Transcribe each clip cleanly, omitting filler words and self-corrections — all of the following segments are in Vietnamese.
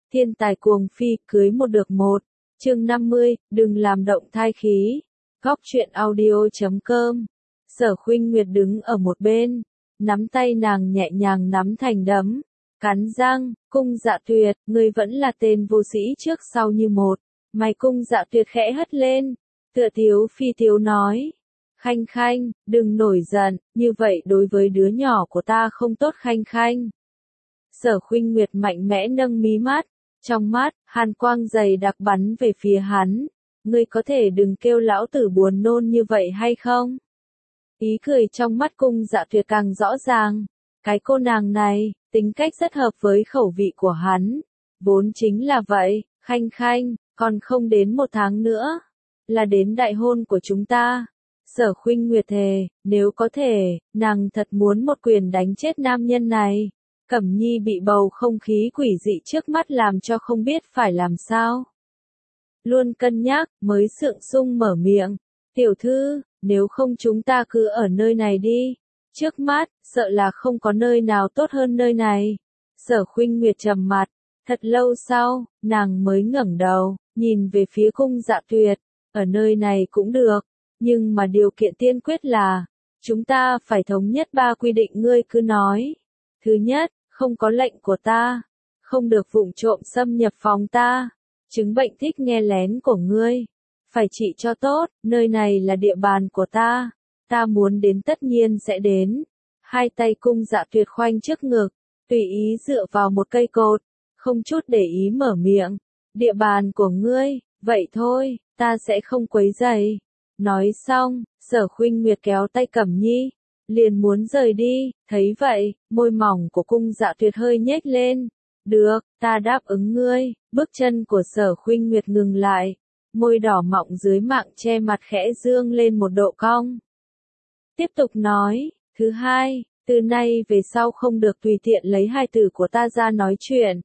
Thiên tài cuồng phi, cưới một được một. Chương 50, đừng làm động thai khí. Góc truyện audio.com. Sở Khuynh Nguyệt đứng ở một bên, nắm tay nàng nhẹ nhàng nắm thành đấm, cắn răng, Cung Dạ Tuyệt, ngươi vẫn là tên vô sĩ trước sau như một. Mày Cung Dạ Tuyệt khẽ hất lên, tựa tiếu phi tiếu nói. Khanh Khanh, đừng nổi giận, như vậy đối với đứa nhỏ của ta không tốt Khanh Khanh. Sở Khuynh Nguyệt mạnh mẽ nâng mí mắt, trong mắt, hàn quang dày đặc bắn về phía hắn. Ngươi có thể đừng kêu lão tử buồn nôn như vậy hay không? Ý cười trong mắt Cung Dạ Tuyệt càng rõ ràng. Cái cô nàng này, tính cách rất hợp với khẩu vị của hắn. Vốn chính là vậy, Khanh Khanh, còn không đến 1 tháng nữa, là đến đại hôn của chúng ta. Sở Khuynh Nguyệt thề, nếu có thể, nàng thật muốn một quyền đánh chết nam nhân này. Cẩm Nhi bị bầu không khí quỷ dị trước mắt làm cho không biết phải làm sao. Luôn cân nhắc, mới sượng sung mở miệng. Tiểu thư, nếu không chúng ta cứ ở nơi này đi. Trước mắt, sợ là không có nơi nào tốt hơn nơi này. Sở Khuynh Nguyệt trầm mặt. Thật lâu sau, nàng mới ngẩng đầu, nhìn về phía Cung Dạ Tuyệt. Ở nơi này cũng được, nhưng mà điều kiện tiên quyết là, chúng ta phải thống nhất 3 quy định ngươi cứ nói. Thứ nhất, không có lệnh của ta, không được vụng trộm xâm nhập phòng ta, chứng bệnh thích nghe lén của ngươi, phải trị cho tốt, nơi này là địa bàn của ta muốn đến tất nhiên sẽ đến. Hai tay Cung Dạ Tuyệt khoanh trước ngực, tùy ý dựa vào một cây cột, không chút để ý mở miệng, địa bàn của ngươi, vậy thôi, ta sẽ không quấy rầy. Nói xong, Sở Khuynh Nguyệt kéo tay Cẩm Nhi, liền muốn rời đi, thấy vậy, môi mỏng của Cung Dạ Tuyệt hơi nhếch lên. Được, ta đáp ứng ngươi. Bước chân của Sở Khuynh Nguyệt ngừng lại, môi đỏ mọng dưới mạng che mặt khẽ dương lên một độ cong. Tiếp tục nói, thứ hai, từ nay về sau không được tùy tiện lấy hai từ của ta ra nói chuyện.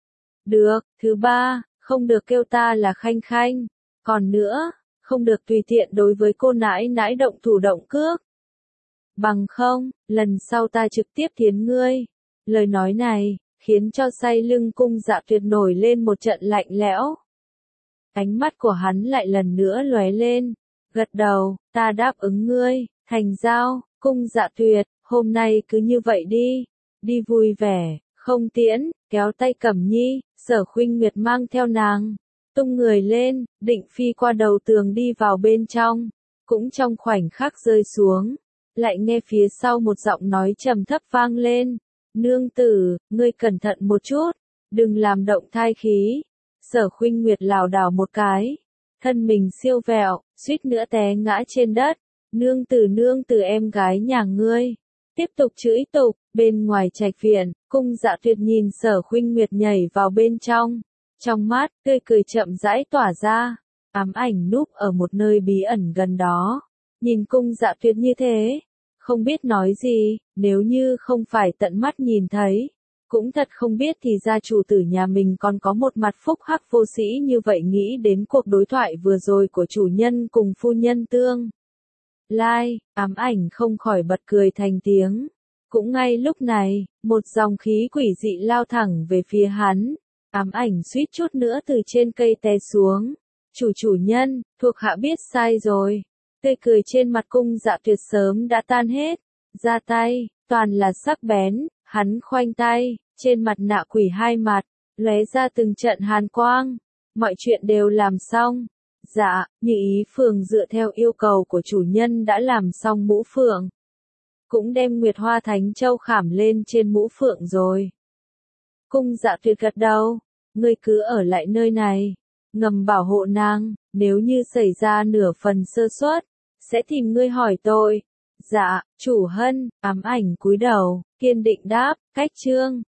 Được, thứ ba, không được kêu ta là Khanh Khanh. Còn nữa, không được tùy tiện đối với cô nãi nãi động thủ động cước. Bằng không, lần sau ta trực tiếp thiến ngươi. Lời nói này, khiến cho say lưng Cung Dạ Tuyệt nổi lên một trận lạnh lẽo. Ánh mắt của hắn lại lần nữa lóe lên, gật đầu, ta đáp ứng ngươi, thành giao. Cung Dạ Tuyệt, hôm nay cứ như vậy đi vui vẻ, không tiễn, kéo tay Cẩm Nhi, Sở Khuynh Nguyệt mang theo nàng, tung người lên, định phi qua đầu tường đi vào bên trong, cũng trong khoảnh khắc rơi xuống, lại nghe phía sau một giọng nói trầm thấp vang lên, nương tử, ngươi cẩn thận một chút, đừng làm động thai khí. Sở Khuynh Nguyệt lảo đảo một cái, thân mình siêu vẹo, suýt nữa té ngã trên đất. Nương tử em gái nhà ngươi. Tiếp tục chửi tục, bên ngoài trạch viện, Cung Dạ Tuyệt nhìn Sở Khuynh Nguyệt nhảy vào bên trong. Trong mắt, tươi cười chậm rãi tỏa ra. Ám ảnh núp ở một nơi bí ẩn gần đó. Nhìn Cung Dạ Tuyệt như thế, không biết nói gì, nếu như không phải tận mắt nhìn thấy. Cũng thật không biết thì gia chủ tử nhà mình còn có một mặt phúc hắc vô sĩ như vậy. Nghĩ đến cuộc đối thoại vừa rồi của chủ nhân cùng phu nhân Tương Lai, ám ảnh không khỏi bật cười thành tiếng. Cũng ngay lúc này, một dòng khí quỷ dị lao thẳng về phía hắn. Ám ảnh suýt chút nữa từ trên cây té xuống. Chủ nhân, thuộc hạ biết sai rồi. Tươi cười trên mặt Cung Dạ Tuyệt sớm đã tan hết. Ra tay, toàn là sắc bén, hắn khoanh tay, trên mặt nạ quỷ hai mặt, lóe ra từng trận hàn quang. Mọi chuyện đều làm xong. Dạ, Như Ý Phường dựa theo yêu cầu của chủ nhân đã làm xong mũ phượng. Cũng đem Nguyệt Hoa Thánh Châu khảm lên trên mũ phượng rồi. Cung Dạ Tuyệt gật đầu, ngươi cứ ở lại nơi này, ngầm bảo hộ nàng, nếu như xảy ra nửa phần sơ suất, sẽ tìm ngươi hỏi tội. Dạ, chủ hân, ám ảnh cúi đầu, kiên định đáp, cách chương.